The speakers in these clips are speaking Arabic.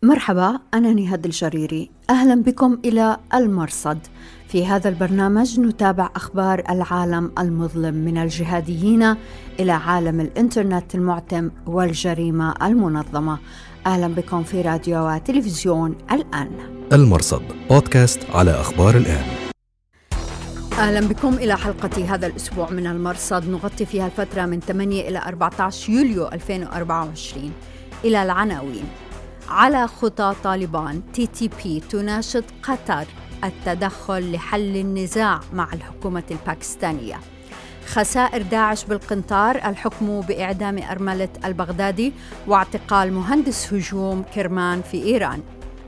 مرحبا، أنا نهاد الجريري. أهلا بكم إلى المرصد. في هذا البرنامج نتابع أخبار العالم المظلم من الجهاديين إلى عالم الإنترنت المعتم والجريمة المنظمة. أهلا بكم في راديو وتلفزيون الآن. المرصد بودكاست على أخبار الآن. أهلا بكم إلى حلقة هذا الأسبوع من المرصد، نغطي فيها الفترة من 8 إلى 14 يوليو 2024. إلى العناوين. على خطى طالبان، TTP تناشد قطر التدخل لحل النزاع مع الحكومة الباكستانية. خسائر داعش بالقنطار، الحكم بإعدام أرملة البغدادي واعتقال مهندس هجوم كرمان في إيران.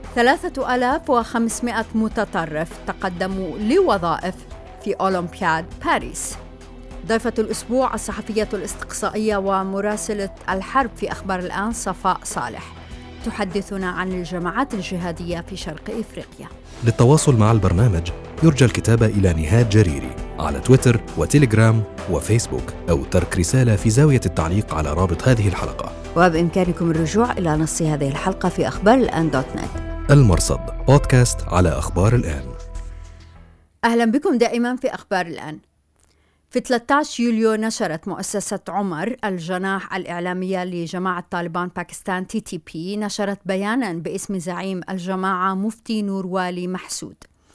3500 متطرف تقدموا لوظائف في أولمبياد باريس. ضيفة الأسبوع الصحفية الاستقصائية ومراسلة الحرب في أخبار الآن صفاء صالح، تحدثنا عن الجماعات الجهادية في شرق إفريقيا. للتواصل مع البرنامج يرجى الكتابة إلى نهاد جريري على تويتر وتيليجرام وفيسبوك، أو ترك رسالة في زاوية التعليق على رابط هذه الحلقة. وبإمكانكم الرجوع إلى نص هذه الحلقة في أخبار الآن.net. المرصد بودكاست على أخبار الآن. أهلا بكم دائما في أخبار الآن. في 13 يوليو نشرت مؤسسة عمر، الجناح الإعلامية لجماعة طالبان باكستان TTP، نشرت بيانا باسم زعيم الجماعة مفتي نور والي محسود.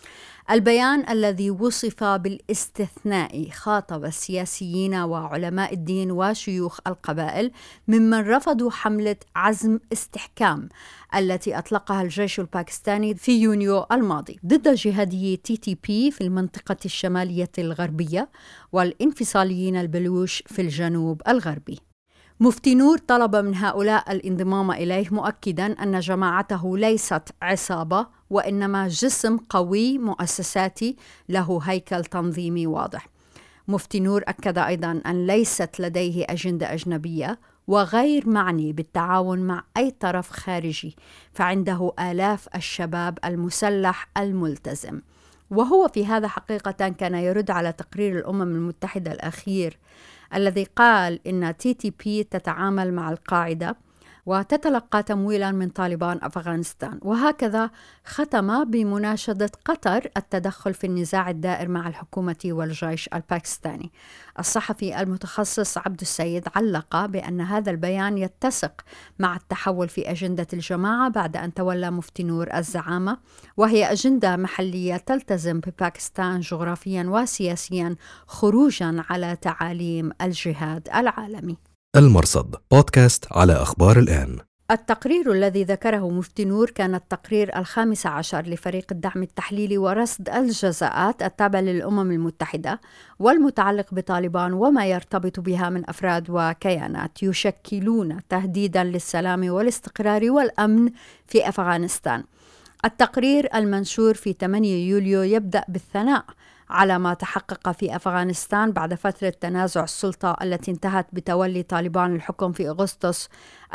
البيان الذي وصف بالاستثناء خاطب السياسيين وعلماء الدين وشيوخ القبائل ممن رفضوا حملة عزم استحكام التي أطلقها الجيش الباكستاني في يونيو الماضي ضد جهادي TTP في المنطقة الشمالية الغربية والانفصاليين البلوش في الجنوب الغربي. مفتي نور طلب من هؤلاء الانضمام إليه، مؤكداً أن جماعته ليست عصابة وإنما جسم قوي مؤسساتي له هيكل تنظيمي واضح. مفتي نور أكد أيضاً أن ليست لديه أجندة أجنبية وغير معني بالتعاون مع أي طرف خارجي، فعنده آلاف الشباب المسلح الملتزم. وهو في هذا حقيقة كان يرد على تقرير الأمم المتحدة الأخير الذي قال إن TTP تتعامل مع القاعدة وتتلقى تمويلا من طالبان أفغانستان، وهكذا ختم بمناشدة قطر التدخل في النزاع الدائر مع الحكومة والجيش الباكستاني. الصحفي المتخصص عبد السيد علق بأن هذا البيان يتسق مع التحول في أجندة الجماعة بعد أن تولى مفتي نور الزعامة، وهي أجندة محلية تلتزم بباكستان جغرافيا وسياسيا خروجا على تعاليم الجهاد العالمي. المرصد بودكاست على أخبار الآن. التقرير الذي ذكره مفتي نور كان التقرير 15 لفريق الدعم التحليلي ورصد الجزاءات التابع للأمم المتحدة والمتعلق بطالبان وما يرتبط بها من أفراد وكيانات يشكلون تهديدا للسلام والاستقرار والأمن في أفغانستان. التقرير المنشور في 8 يوليو يبدأ بالثناء على ما تحقق في أفغانستان بعد فترة تنازع السلطة التي انتهت بتولي طالبان الحكم في أغسطس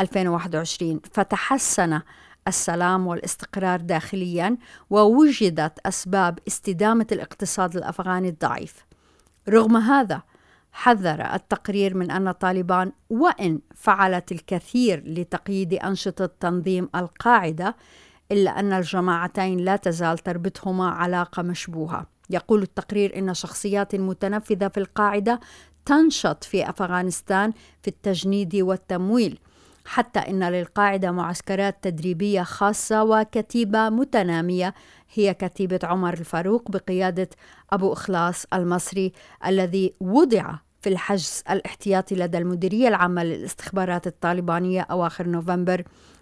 2021، فتحسن السلام والاستقرار داخليا ووجدت أسباب استدامة الاقتصاد الأفغاني الضعيف. رغم هذا حذر التقرير من أن طالبان وإن فعلت الكثير لتقييد أنشطة تنظيم القاعدة، إلا أن الجماعتين لا تزال تربطهما علاقة مشبوهة. يقول التقرير إن شخصيات متنفذة في القاعدة تنشط في أفغانستان في التجنيد والتمويل، حتى إن للقاعدة معسكرات تدريبية خاصة وكتيبة متنامية هي كتيبة عمر الفاروق بقيادة أبو إخلاص المصري الذي وضع في الحجز الاحتياطي لدى المديرية العامة للاستخبارات الطالبانية أواخر نوفمبر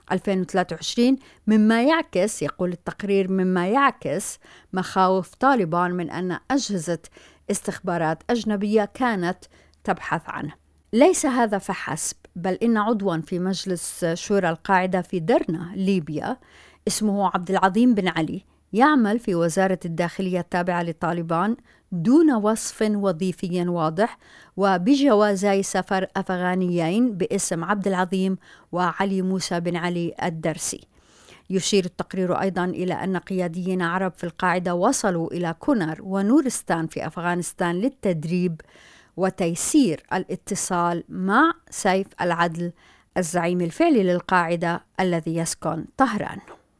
2023، مما يعكس، يقول التقرير، مما يعكس مخاوف طالبان من أن أجهزة استخبارات أجنبية كانت تبحث عنه. ليس هذا فحسب، بل إن عضوا في مجلس شورى القاعدة في درنا ليبيا اسمه عبد العظيم بن علي يعمل في وزارة الداخلية التابعة لطالبان دون وصف وظيفي واضح وبجوازي سفر أفغانيين باسم عبد العظيم وعلي موسى بن علي الدرسي. يشير التقرير أيضا إلى أن قياديين عرب في القاعدة وصلوا إلى كونر ونورستان في أفغانستان للتدريب وتيسير الاتصال مع سيف العدل الزعيم الفعلي للقاعدة الذي يسكن طهران.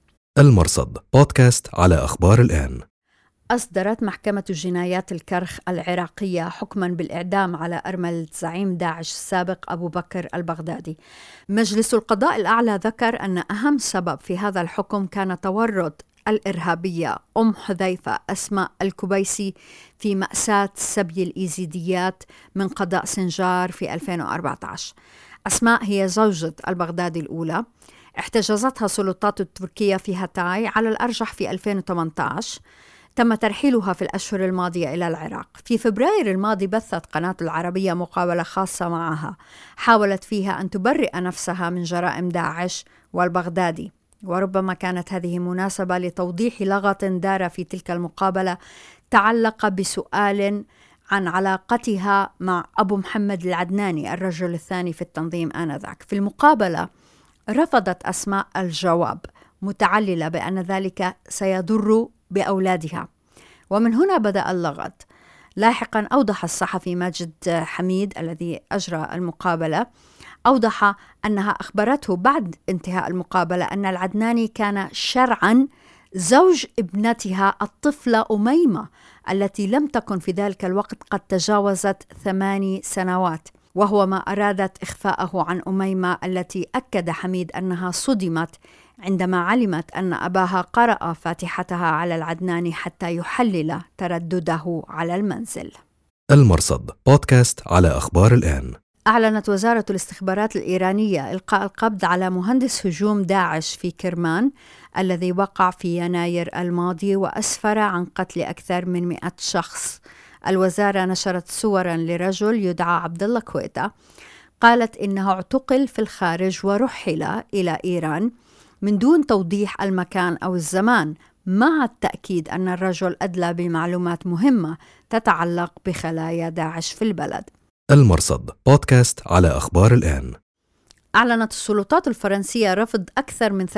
المرصد بودكاست على أخبار الآن. أصدرت محكمة الجنايات الكرخ العراقية حكماً بالإعدام على أرملة زعيم داعش السابق أبو بكر البغدادي. مجلس القضاء الأعلى ذكر أن أهم سبب في هذا الحكم كان تورط الإرهابية حذيفة أسماء الكبيسي في مأساة سبي الإيزيديات من قضاء سنجار في 2014. أسماء هي زوجة البغدادي الأولى، احتجزتها السلطات التركية في هاتاي على الأرجح في 2018. تم ترحيلها في الأشهر الماضية إلى العراق. في فبراير الماضي بثت قناة العربية مقابلة خاصة معها حاولت فيها أن تبرئ نفسها من جرائم داعش والبغدادي، وربما كانت هذه مناسبة لتوضيح لغط دار في تلك المقابلة تعلق بسؤال عن علاقتها مع أبو محمد العدناني الرجل الثاني في التنظيم آنذاك. في المقابلة رفضت أسماء الجواب متعللة بأن ذلك سيضر بأولادها، ومن هنا بدأ اللغط. لاحقا أوضح الصحفي ماجد حميد الذي أجرى المقابلة، أوضح أنها أخبرته بعد انتهاء المقابلة أن العدناني كان شرعا زوج ابنتها الطفلة أميمة التي لم تكن في ذلك الوقت قد تجاوزت 8 سنوات، وهو ما أرادت إخفاءه عن أميمة التي أكد حميد أنها صدمت عندما علمت أن أباها قرأ فاتحتها على العدناني حتى يحلل تردده على المنزل. المرصد بودكاست على أخبار الآن. أعلنت وزارة الاستخبارات الإيرانية إلقاء القبض على مهندس هجوم داعش في كرمان الذي وقع في يناير الماضي وأسفر عن قتل أكثر من 100 شخص. الوزارة نشرت صوراً لرجل يدعى عبد الله كويتا، قالت إنه اعتقل في الخارج ورحل إلى إيران من دون توضيح المكان أو الزمان، مع التأكيد أن الرجل أدلى بمعلومات مهمة تتعلق بخلايا داعش في البلد. المرصد بودكاست على أخبار الآن. أعلنت السلطات الفرنسية رفض أكثر من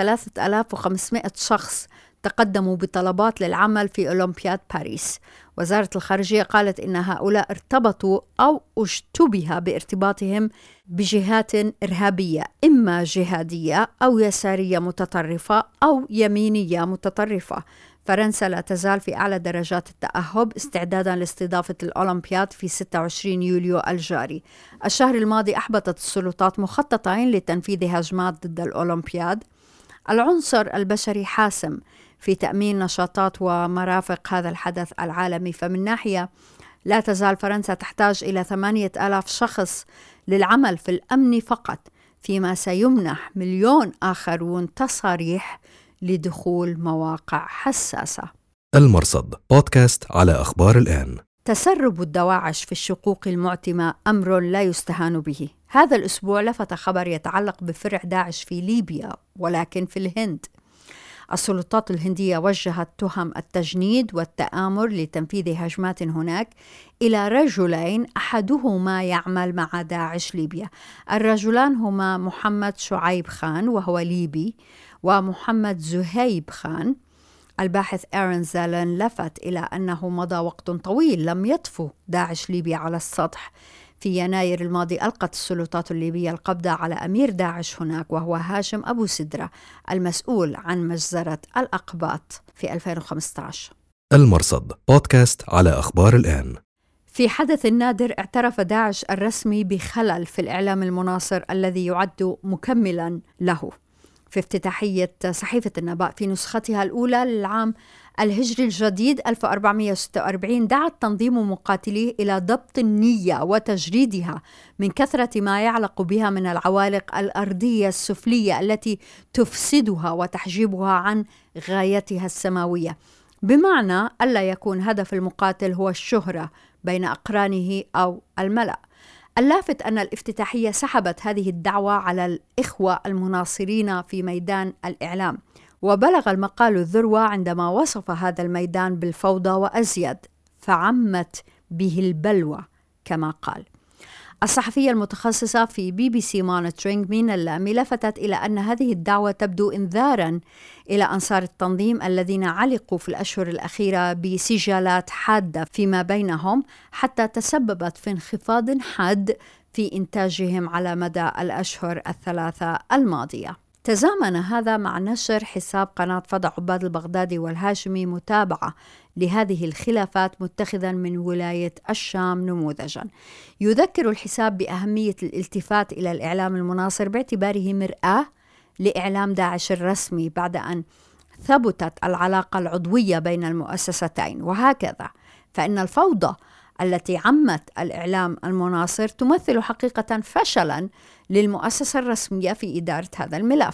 3500 شخص تقدموا بطلبات للعمل في أولمبياد باريس. وزارة الخارجية قالت إن هؤلاء ارتبطوا أو اشتبه بارتباطهم بجهات إرهابية، إما جهادية أو يسارية متطرفة أو يمينية متطرفة. فرنسا لا تزال في أعلى درجات التأهب استعدادا لاستضافة الأولمبياد في 26 يوليو الجاري. الشهر الماضي أحبطت السلطات مخططين لتنفيذ هجمات ضد الأولمبياد. العنصر البشري حاسم في تأمين نشاطات ومرافق هذا الحدث العالمي، فمن ناحية لا تزال فرنسا تحتاج إلى 8000 شخص للعمل في الأمن فقط، فيما سيمنح 1,000,000 آخرون تصاريح لدخول مواقع حساسة. المرصد بودكاست على أخبار الآن. تسرب الدواعش في الشقوق المعتمة أمر لا يستهان به. هذا الأسبوع لفت خبر يتعلق بفرع داعش في ليبيا ولكن في الهند. السلطات الهندية وجهت تهم التجنيد والتآمر لتنفيذ هجمات هناك إلى رجلين أحدهما يعمل مع داعش ليبيا. الرجلان هما محمد شعيب خان وهو ليبي، ومحمد زهيب خان. الباحث آرون زالن لفت إلى أنه مضى وقت طويل لم يطفو داعش ليبيا على السطح. في يناير الماضي ألقت السلطات الليبية القبض على أمير داعش هناك وهو هاشم أبو سدرة المسؤول عن مجزرة الأقباط في 2015. المرصد بودكاست على أخبار الآن. في حدث نادر اعترف داعش الرسمي بخلل في الإعلام المناصر الذي يعد مكملا له. في افتتاحية صحيفة النبأ في نسختها الأولى للعام الهجري الجديد 1446 دعا تنظيم مقاتليه إلى ضبط النية وتجريدها من كثرة ما يعلق بها من العوالق الأرضية السفلية التي تفسدها وتحجبها عن غايتها السماوية، بمعنى ألا يكون هدف المقاتل هو الشهرة بين أقرانه أو الملأ. اللافت أن الافتتاحية سحبت هذه الدعوة على الإخوة المناصرين في ميدان الإعلام، وبلغ المقال الذروة عندما وصف هذا الميدان بالفوضى وأزيد، فعمت به البلوى كما قال. الصحفية المتخصصة في BBC Monitoring مينا اللامي لفتت إلى أن هذه الدعوة تبدو إنذاراً إلى أنصار التنظيم الذين علقوا في الأشهر الأخيرة بسجالات حادة فيما بينهم، حتى تسببت في انخفاض حاد في إنتاجهم على مدى الأشهر الثلاثة الماضية. تزامن هذا مع نشر حساب قناة فضاء عباد البغدادي والهاشمي متابعة لهذه الخلافات متخذا من ولاية الشام نموذجا. يذكر الحساب بأهمية الالتفات إلى الإعلام المناصر باعتباره مرآة لإعلام داعش الرسمي بعد أن ثبتت العلاقة العضوية بين المؤسستين. وهكذا فإن الفوضى التي عمت الإعلام المناصر تمثل حقيقة فشلا للمؤسسة الرسمية في إدارة هذا الملف.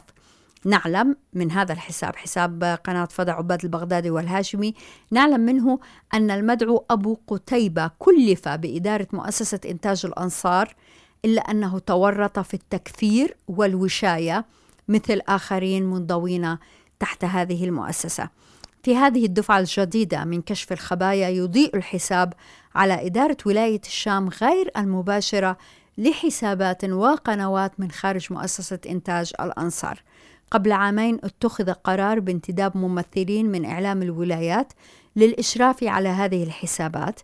نعلم من هذا الحساب، حساب قناة فضاء عباد البغدادي والهاشمي، نعلم منه أن المدعو أبو قتيبة كلف بإدارة مؤسسة إنتاج الأنصار، إلا أنه تورط في التكفير والوشاية مثل آخرين منضوين تحت هذه المؤسسة. في هذه الدفعة الجديدة من كشف الخبايا يضيء الحساب على إدارة ولاية الشام غير المباشرة لحسابات وقنوات من خارج مؤسسة إنتاج الأنصار. قبل عامين اتخذ قرار بانتداب ممثلين من إعلام الولايات للإشراف على هذه الحسابات،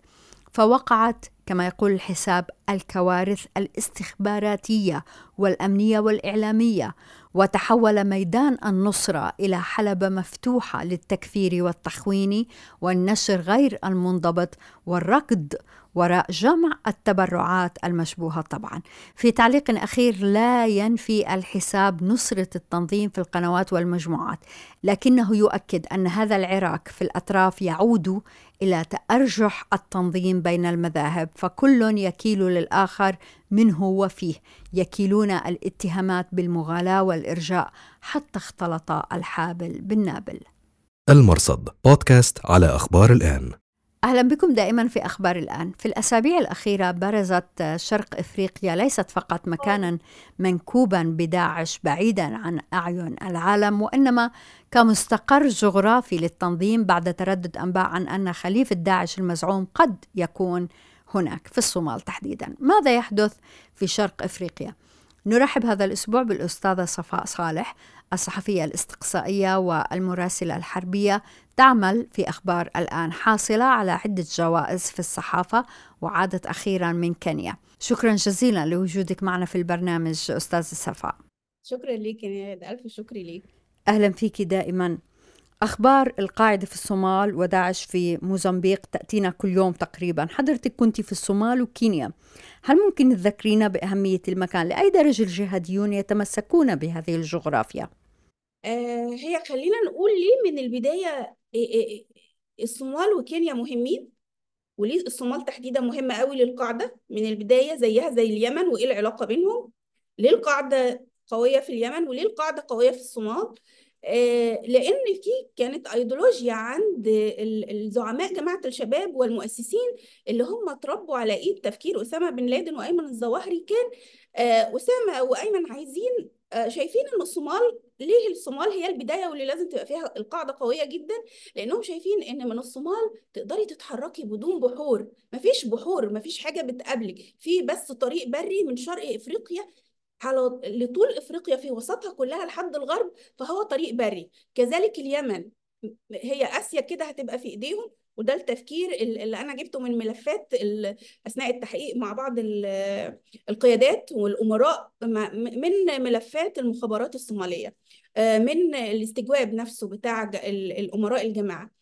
فوقعت كما يقول الحساب الكوارث الاستخباراتية والأمنية والإعلامية، وتحول ميدان النصرة إلى حلبة مفتوحة للتكفير والتخوين والنشر غير المنضبط والركض وراء جمع التبرعات المشبوهة. طبعا في تعليق أخير، لا ينفي الحساب نصرة التنظيم في القنوات والمجموعات، لكنه يؤكد أن هذا العراك في الأطراف يعود إلى تأرجح التنظيم بين المذاهب، فكل يكيل للآخر منه وفيه، يكيلون الاتهامات بالمغالاة والإرجاء حتى اختلط الحابل بالنابل. المرصد بودكاست على أخبار الآن. أهلا بكم دائما في أخبار الآن. في الأسابيع الأخيرة برزت شرق إفريقيا ليست فقط مكانا منكوبا بداعش بعيدا عن أعين العالم، وإنما كمستقر جغرافي للتنظيم بعد تردد أنباء عن أن خليفة داعش المزعوم قد يكون هناك في الصومال تحديدا. ماذا يحدث في شرق إفريقيا؟ نرحب هذا الأسبوع بالأستاذة صفاء صالح، الصحفية الاستقصائية والمراسلة الحربية، تعمل في أخبار الآن، حاصلة على عدة جوائز في الصحافة وعادت أخيرا من كينيا. شكرا جزيلا لوجودك معنا في البرنامج أستاذة صفاء. شكرا لك يا ألف شكر لك. أهلا فيك دائما. أخبار القاعدة في الصومال وداعش في موزمبيق تأتينا كل يوم تقريبا. حضرتك كنت في الصومال وكينيا، هل ممكن تذكرينا بأهمية المكان؟ لأي درجة الجهاديون يتمسكون بهذه الجغرافيا؟ هي خلينا نقول ليه من البداية الصومال وكينيا مهمين، وليه الصومال تحديدا مهمة قوي للقاعدة من البداية زيها زي اليمن، وإيه العلاقة بينهم؟ ليه القاعدة قوية في اليمن وليه القاعدة قوية في الصومال؟ لأن في كانت أيديولوجيا عند الزعماء جماعة الشباب والمؤسسين اللي هم تربوا على إيد تفكير أسامة بن لادن وأيمن الظواهري. كان أسامة وأيمن عايزين شايفين إن الصومال، ليه الصومال هي البداية واللي لازم تبقى فيها القاعدة قوية جدا، لأنهم شايفين إن من الصومال تقدري تتحركي بدون بحور، مفيش بحور، مفيش حاجة بتقابلك، في بس طريق بري من شرق إفريقيا لطول إفريقيا في وسطها كلها لحد الغرب، فهو طريق بري. كذلك اليمن، هي آسيا كده هتبقى في إيديهم، وده التفكير اللي أنا جبته من ملفات أثناء التحقيق مع بعض القيادات والأمراء من ملفات المخابرات الصومالية، من الاستجواب نفسه بتاع الأمراء الجماعة.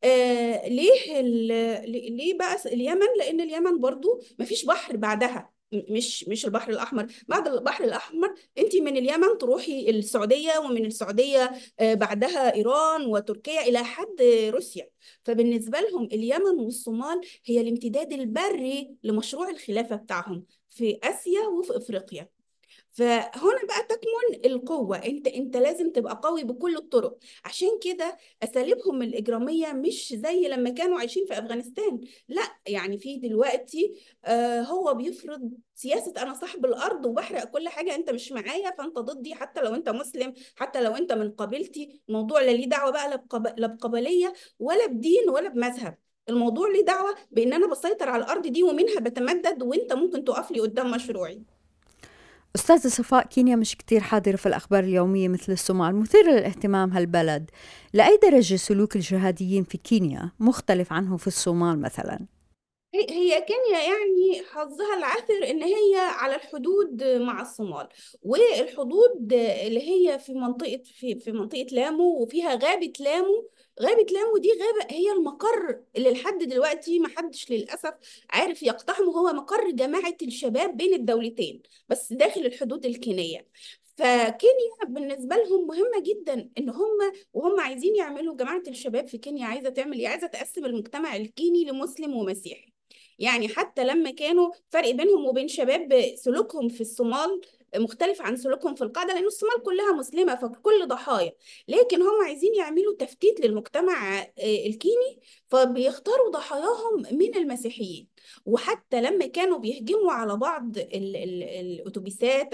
ليه بقى اليمن؟ لأن اليمن برضو مفيش بحر بعدها، مش البحر الأحمر. بعد البحر الأحمر أنت من اليمن تروحي السعودية، ومن السعودية بعدها إيران وتركيا إلى حد روسيا. فبالنسبة لهم اليمن والصومال هي الامتداد البري لمشروع الخلافة بتاعهم في آسيا وفي إفريقيا. فهنا بقى تكمن القوة، انت لازم تبقى قوي بكل الطرق. عشان كده اساليبهم الاجرامية مش زي لما كانوا عايشين في افغانستان، لا يعني في دلوقتي هو بيفرض سياسة انا صاحب الارض وبحرق كل حاجة، انت مش معايا فانت ضدي، حتى لو انت مسلم، حتى لو انت من قبيلتي. الموضوع لا ليه دعوة بقى لا بقبلية ولا بدين ولا بمذهب، الموضوع ليه دعوة بان انا بسيطر على الارض دي ومنها بتمدد، وانت ممكن تقف لي قدام مشروعي. أستاذة صفاء، كينيا مش كتير حاضرة في الأخبار اليومية مثل الصومال، مثيرة للاهتمام هالبلد. لأي درجة سلوك الجهاديين في كينيا مختلف عنه في الصومال مثلا؟ هي كينيا يعني حظها العثر ان هي على الحدود مع الصومال، والحدود اللي هي في منطقة لامو، وفيها غابة لامو. غابة لامو دي غابة هي المقر اللي لحد دلوقتي ما حدش للأسف عارف يقتحمه، هو مقر جماعة الشباب بين الدولتين بس داخل الحدود الكينية. فكينيا بالنسبة لهم مهمة جدا ان وهم عايزين يعملوا جماعة الشباب في كينيا عايزة تعمل ايه؟ عايزة تقسم المجتمع الكيني لمسلم ومسيحي. يعني حتى لما كانوا فرق بينهم وبين شباب سلوكهم في الصومال مختلف عن سلوكهم في القاعدة، لأن الصومال كلها مسلمة فكل ضحايا، لكن هم عايزين يعملوا تفتيت للمجتمع الكيني، فبيختاروا ضحاياهم من المسيحيين. وحتى لما كانوا بيهجموا على بعض الأتوبيسات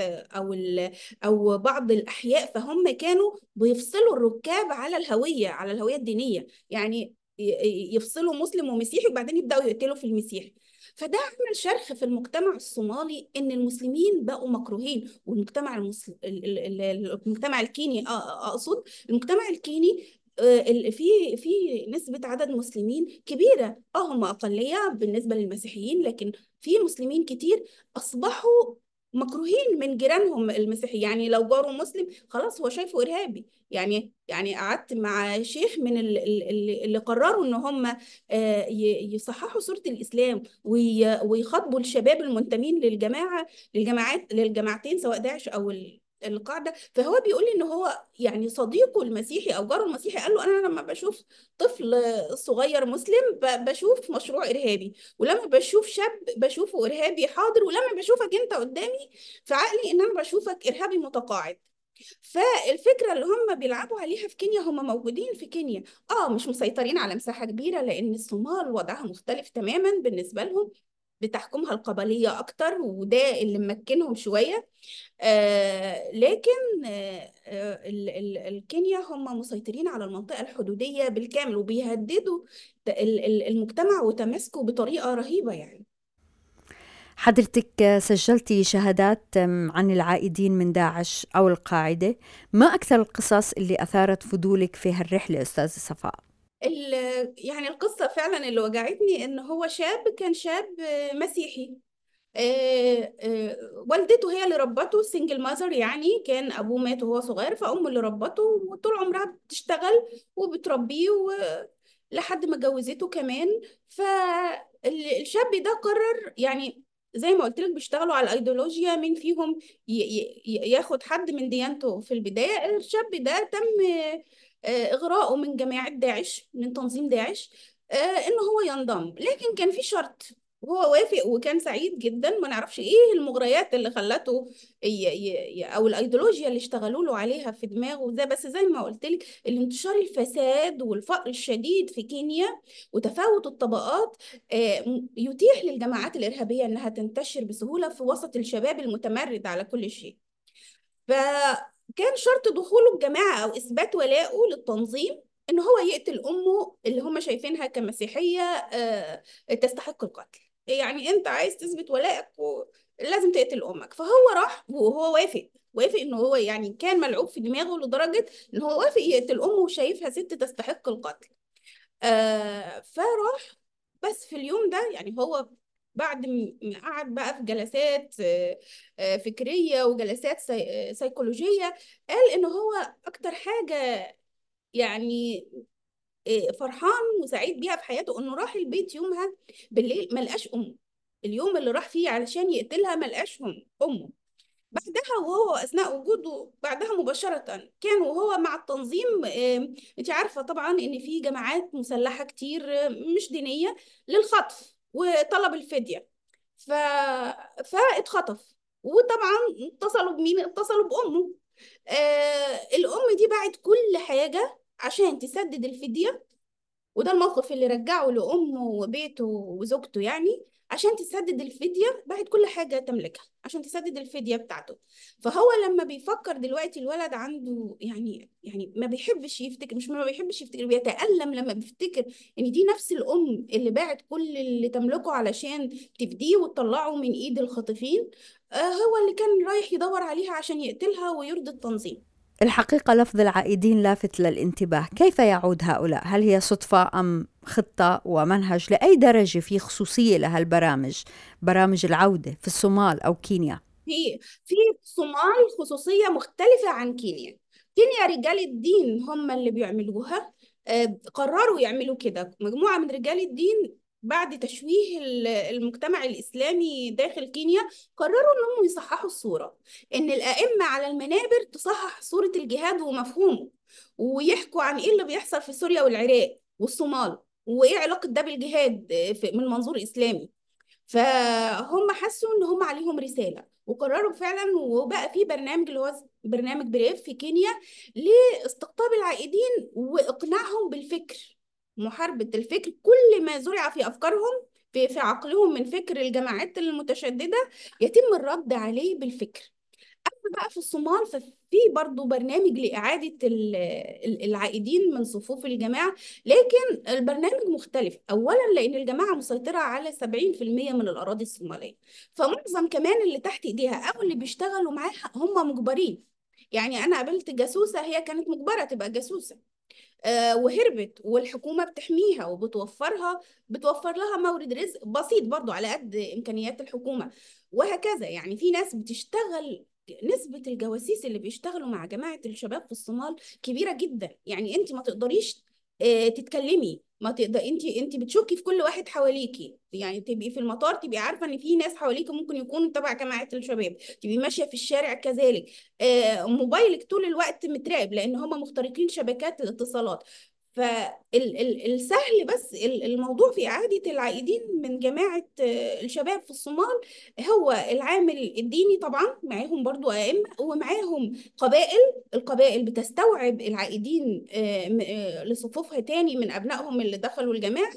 أو بعض الأحياء، فهم كانوا بيفصلوا الركاب على الهوية الدينية، يعني يفصلوا مسلم ومسيحي وبعدين يبدأوا يقتلوا في المسيحي. فده عمل شرخ في المجتمع الصومالي ان المسلمين بقوا مكروهين، والمجتمع المجتمع الكيني اقصد المجتمع الكيني في نسبة عدد مسلمين كبيرة، هم أقلية بالنسبة للمسيحيين، لكن في مسلمين كتير أصبحوا مكروهين من جيرانهم المسيحي. يعني لو جاره مسلم خلاص هو شايفه إرهابي. يعني قعدت مع شيخ من اللي قرروا ان هم يصححوا صورة الإسلام ويخاطبوا الشباب المنتمين للجماعتين سواء داعش او القاعدة. فهو بيقول لي ان هو يعني صديقه المسيحي او جاره المسيحي قال له انا لما بشوف طفل صغير مسلم بشوف مشروع ارهابي، ولما بشوف شاب بشوفه ارهابي حاضر، ولما بشوفك انت قدامي في عقلي ان انا بشوفك ارهابي متقاعد. فالفكرة اللي هم بيلعبوا عليها في كينيا، هم موجودين في كينيا مش مسيطرين على مساحة كبيرة، لأن الصومال وضعها مختلف تماما بالنسبة لهم، بتحكمها القبلية أكتر وده اللي ممكنهم شوية. لكن الكينيا هم مسيطرين على المنطقة الحدودية بالكامل وبيهددوا المجتمع وتماسكه بطريقة رهيبة يعني. حضرتك سجلتي شهادات عن العائدين من داعش أو القاعدة، ما أكثر القصص اللي أثارت فضولك في هالرحلة أستاذ صفاء؟ يعني القصة فعلا اللي وجعتني إن هو كان شاب مسيحي. والدته هي اللي ربته، سنجل ماذر، يعني كان ابوه مات وهو صغير فامه اللي ربته، وطول عمرها بتشتغل وبتربيه لحد ما جوزته كمان. فالشاب ده قرر، يعني زي ما قلت لك بيشتغلوا على الايديولوجيا مين فيهم ياخد حد من ديانته. في البداية الشاب ده تم إغراءه من جماعة داعش، من تنظيم داعش، إن هو ينضم، لكن كان في شرط وهو وافق وكان سعيد جدا. ما نعرفش ايه المغريات اللي خلته او الايديولوجيا اللي اشتغلوا له عليها في دماغه ده، بس زي ما قلت لك الانتشار الفساد والفقر الشديد في كينيا وتفاوت الطبقات يتيح للجماعات الإرهابية انها تنتشر بسهولة في وسط الشباب المتمرد على كل شيء. فكان شرط دخوله الجماعة أو إثبات ولائه للتنظيم إن هو يقتل أمه اللي هم شايفينها كمسيحية تستحق القتل. يعني أنت عايز تثبت ولائك لازم تقتل أمك. فهو راح وهو وافق إن هو يعني كان ملعوب في دماغه لدرجة إن هو وافق يقتل أمه وشايفها ست تستحق القتل. فراح. بس في اليوم ده يعني هو بعد ما قعد بقى في جلسات فكرية وجلسات سيكولوجية، قال إن هو أكتر حاجة يعني فرحان وسعيد بيها في حياته إنه راح البيت يومها بالليل ما لقاش أمه. اليوم اللي راح فيه علشان يقتلها ما لقاش أمه. بعدها وهو أثناء وجوده بعدها مباشرة كان وهو مع التنظيم. انت عارفة طبعا ان في جماعات مسلحة كتير مش دينية للخطف وطلب الفدية. ف... فاتخطف. وطبعا اتصلوا بمين؟ اتصلوا بأمه. الأم دي باعت كل حاجة عشان تسدد الفدية، وده الموقف اللي رجعه لأمه وبيته وزوجته. يعني عشان تسدد الفدية باعت كل حاجة تملكها عشان تسدد الفدية بتاعته. فهو لما بيفكر دلوقتي الولد عنده يعني ما بيحبش يفتكر، مش ما بيحبش يفتكر، بيتألم لما بيفتكر ان دي نفس الأم اللي باعت كل اللي تملكه علشان تفديه وتطلعه من ايد الخاطفين. هو اللي كان رايح يدور عليها عشان يقتلها ويرضي التنظيم. الحقيقة لفظ العائدين لافت للانتباه. كيف يعود هؤلاء؟ هل هي صدفة أم خطة ومنهج؟ لأي درجة في خصوصية لهالبرامج، برامج العودة في الصومال أو كينيا؟ في الصومال خصوصية مختلفة عن كينيا. كينيا رجال الدين هم اللي بيعملوها. قرروا يعملوا كده مجموعة من رجال الدين بعد تشويه المجتمع الإسلامي داخل كينيا. قرروا إنهم يصححوا الصورة، إن الأئمة على المنابر تصحح صورة الجهاد ومفهومه، ويحكوا عن إيه اللي بيحصل في سوريا والعراق والصومال، وإيه علاقة ده بالجهاد من منظور إسلامي. فهم حسوا ان هم عليهم رسالة وقرروا فعلا، وبقى في برنامج اللي هو برنامج بريف في كينيا لاستقطاب العائدين واقناعهم بالفكر، محاربة الفكر. كل ما زرع في افكارهم في عقلهم من فكر الجماعات المتشددة يتم الرد عليه بالفكر. بقى في الصومال ففي برضو برنامج لإعادة العائدين من صفوف الجماعة، لكن البرنامج مختلف. أولا لأن الجماعة مسيطرة على 70% من الأراضي الصومالية، فمعظم كمان اللي تحت إيديها أو اللي بيشتغلوا معاها هم مجبرين. يعني أنا قابلت جاسوسة هي كانت مجبرة تبقى جاسوسة، وهربت، والحكومة بتحميها وبتوفرها، بتوفر لها مورد رزق بسيط برضو على قد إمكانيات الحكومة. وهكذا يعني في ناس بتشتغل. نسبة الجواسيس اللي بيشتغلوا مع جماعة الشباب في الصومال كبيرة جدا. يعني انت ما تقدريش تتكلمي، ما تقدر، انت بتشكي في كل واحد حواليكي. يعني تبقي في المطار تبقي عارفة ان في ناس حواليكي ممكن يكونوا تبع جماعة الشباب، تبقي ماشية في الشارع كذلك. موبايلك طول الوقت متراقب لان هم مخترقين شبكات الاتصالات. فالسهل بس الموضوع في إعادة العائدين من جماعة الشباب في الصومال هو العامل الديني. طبعا معاهم برضو أئمة ومعاهم قبائل. القبائل بتستوعب العائدين لصفوفها تاني من أبنائهم اللي دخلوا الجماعة،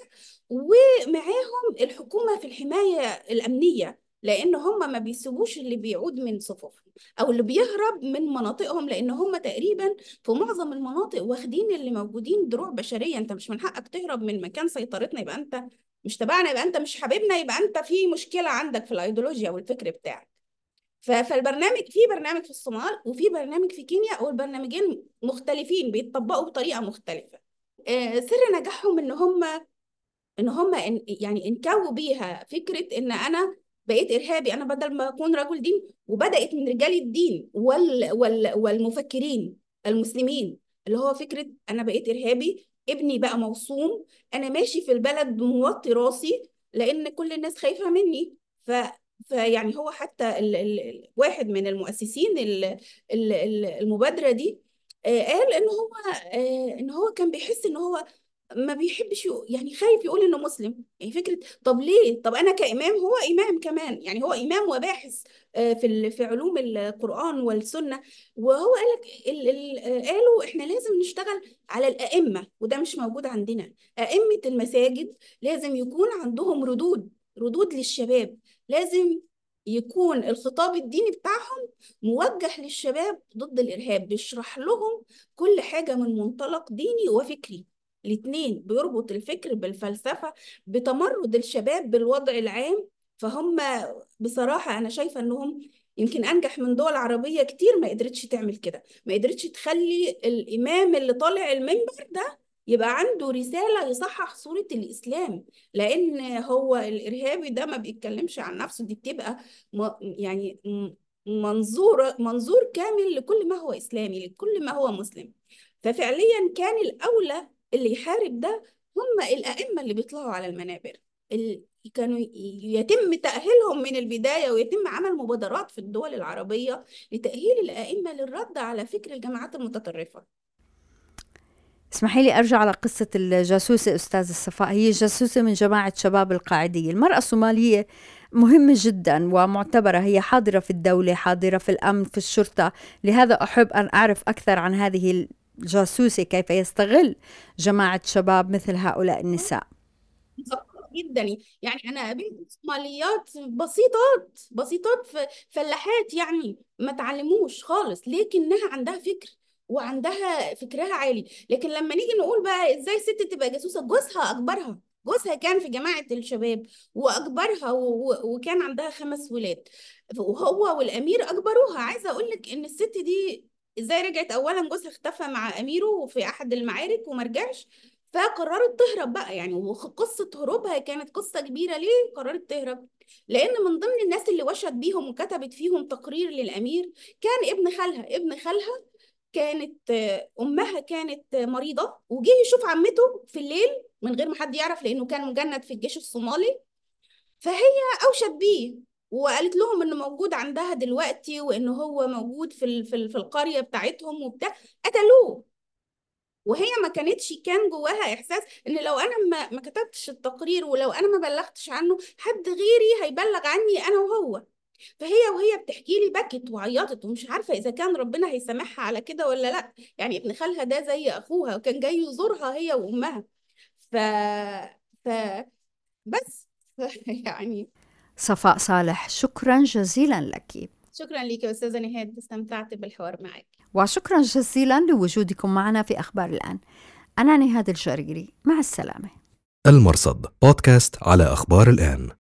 ومعاهم الحكومة في الحماية الأمنية، لأن هم ما بيسيبوش اللي بيعود من صفوفهم أو اللي بيهرب من مناطقهم، لأن هم تقريبا في معظم المناطق واخدين اللي موجودين دروع بشرية. انت مش من حقك تهرب من مكان سيطرتنا، يبقى انت مش تبعنا، يبقى انت مش حبيبنا، يبقى انت في مشكلة عندك في الايديولوجيا والفكر بتاعك. فالبرنامج، في برنامج في الصومال وفي برنامج في كينيا، والبرنامجين مختلفين بيتطبقوا بطريقة مختلفة. سر نجاحهم ان هم يعني انكوا بيها فكره ان انا بقيت ارهابي. انا بدل ما اكون رجل دين، وبدات من رجال الدين والمفكرين المسلمين، اللي هو فكره انا بقيت ارهابي، ابني بقى موصوم، انا ماشي في البلد موطي راسي لان كل الناس خايفه مني. فيعني هو حتى واحد من المؤسسين المبادره دي قال ان هو كان بيحس ان هو ما بيحبش يعني خايف يقول انه مسلم. يعني فكره طب ليه؟ طب انا كامام، هو امام كمان، يعني هو امام وباحث في علوم القران والسنه. وهو قال لك قالوا احنا لازم نشتغل على الائمه، وده مش موجود عندنا. ائمه المساجد لازم يكون عندهم ردود للشباب. لازم يكون الخطاب الديني بتاعهم موجه للشباب ضد الارهاب، بيشرح لهم كل حاجه من منطلق ديني وفكري. الاتنين بيربط الفكر بالفلسفة، بتمرد الشباب بالوضع العام. فهم بصراحة أنا شايفة أنهم يمكن أنجح من دول عربية كتير ما قدرتش تعمل كده، ما قدرتش تخلي الإمام اللي طالع المنبر ده يبقى عنده رسالة يصحح صورة الإسلام. لأن هو الإرهابي ده ما بيتكلمش عن نفسه، دي بتبقى يعني منظور كامل لكل ما هو إسلامي، لكل ما هو مسلم. ففعليا كان الأولى اللي يحارب ده هم الأئمة اللي بيطلعوا على المنابر. كانوا يتم تأهيلهم من البداية، ويتم عمل مبادرات في الدول العربية لتأهيل الأئمة للرد على فكر الجماعات المتطرفة. اسمحي لي أرجع على قصة الجاسوسة أستاذ الصفاء. هي جاسوسة من جماعة شباب القاعدية. المرأة الصومالية مهمة جدا ومعتبرة، هي حاضرة في الدولة، حاضرة في الأمن، في الشرطة. لهذا أحب أن أعرف أكثر عن هذه الجاسوسة، كيف يستغل جماعة شباب مثل هؤلاء النساء. مثقفة جدا. يعني انا قابلت صوماليات بسيطات بسيطات فلاحات، يعني ما تعلموش خالص، لكنها عندها فكر وعندها فكرها عالي. لكن لما نيجي نقول بقى ازاي ست تبقى جاسوسة، جوزها اجبرها. جوزها كان في جماعة الشباب واجبرها، وكان عندها 5 ولاد، وهو والامير اجبروها. عايزة اقول لك ان الست دي ازاي رجعت؟ اولا جوزها اختفى مع اميره في احد المعارك وما رجعش، فقررت تهرب بقى يعني. وقصة هروبها كانت قصة كبيرة. ليه قررت تهرب؟ لأن من ضمن الناس اللي وشت بيهم وكتبت فيهم تقرير للأمير كان ابن خالها. ابن خالها كانت أمها كانت مريضة، وجه يشوف عمته في الليل من غير ما حد يعرف، لأنه كان مجند في الجيش الصومالي. فهي أوشت بيه وقالت لهم إنه موجود عندها دلوقتي، وإنه هو موجود في القرية بتاعتهم وبتاع. قتلوه. وهي ما كانتش، كان جواها إحساس إن لو أنا ما كتبتش التقرير، ولو أنا ما بلغتش عنه، حد غيري هيبلغ عني أنا وهو. وهي بتحكي لي بكت وعيطت، ومش عارفة إذا كان ربنا هيسامحها على كده ولا لأ. يعني ابن خالها ده زي أخوها، وكان جاي يزورها هي وأمها. ف... ف... بس يعني صفاء صالح، شكرا جزيلا لك. شكرا ليك يا أستاذة نهاد، استمتعت بالحوار معك. وشكرا جزيلا لوجودكم معنا في أخبار الآن. أنا نهاد الجريري، مع السلامة. المرصد بودكاست على أخبار الآن.